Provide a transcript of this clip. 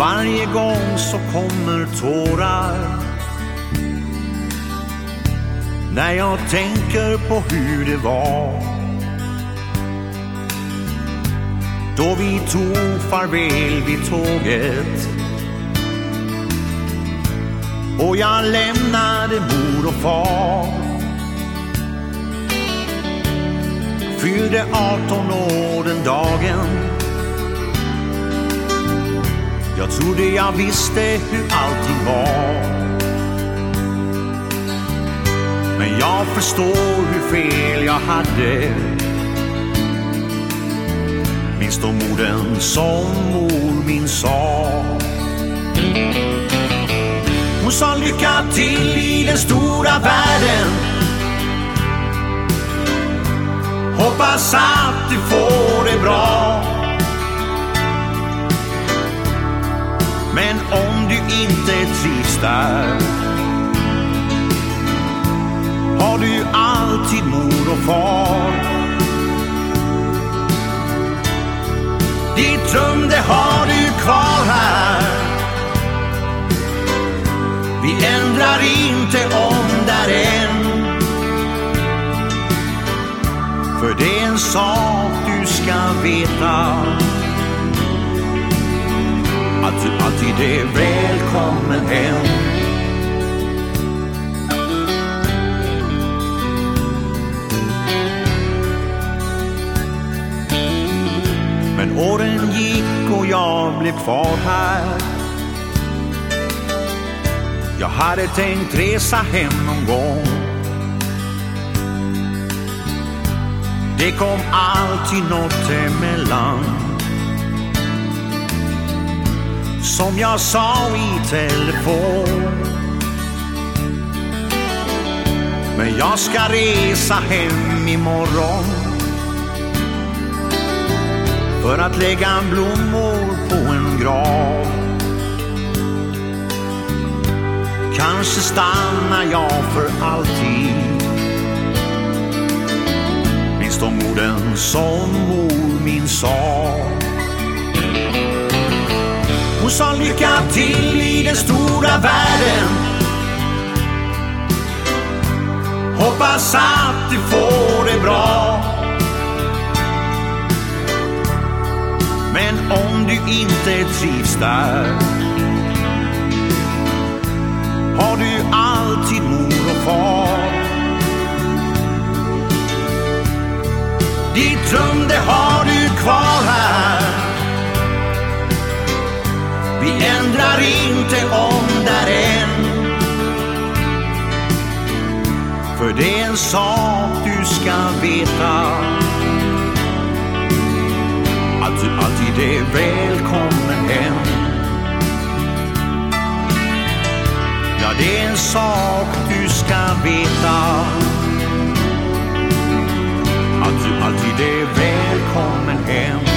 varje gång så kommer tårar när jag tänker på hur det var då vi tog farväl vid tåget och jag lämnade mor och far. Fyllde 18 år den dagen. Jag trodde jag visste hur allting var, men jag förstår hur fel jag hade. Minns de orden som mor min sa. Hon sa lycka till i den stora världen. Hoppas att du får det bra. Men om du inte trivs där har du alltid mor och far. Ditt rum det har du kvar här. Vi ändrar inte om där än. För det är en sak du ska veta, att du alltid är välkommen hem. Men åren gick och jag blev kvar här. Jag hade tänkt resa hem någon gång. Det kom alltid något emellan, som jag sa i telefon. Men jag ska resa hem imorgon för att lägga blommor på en grav. Kanske stannar jag för alltid. Minns de orden som mor min sa. Hon sa lycka till i den stora världen. Hoppas att du får det bra. Men om du inte trivs där har du alltid mor och far. Ditt rum det har du kvar här. Vi ändrar inte om där än. För det är en sak du ska veta, att du alltid är välkommen hem. Ja, det är en sak du ska veta, att du alltid är välkommen hem.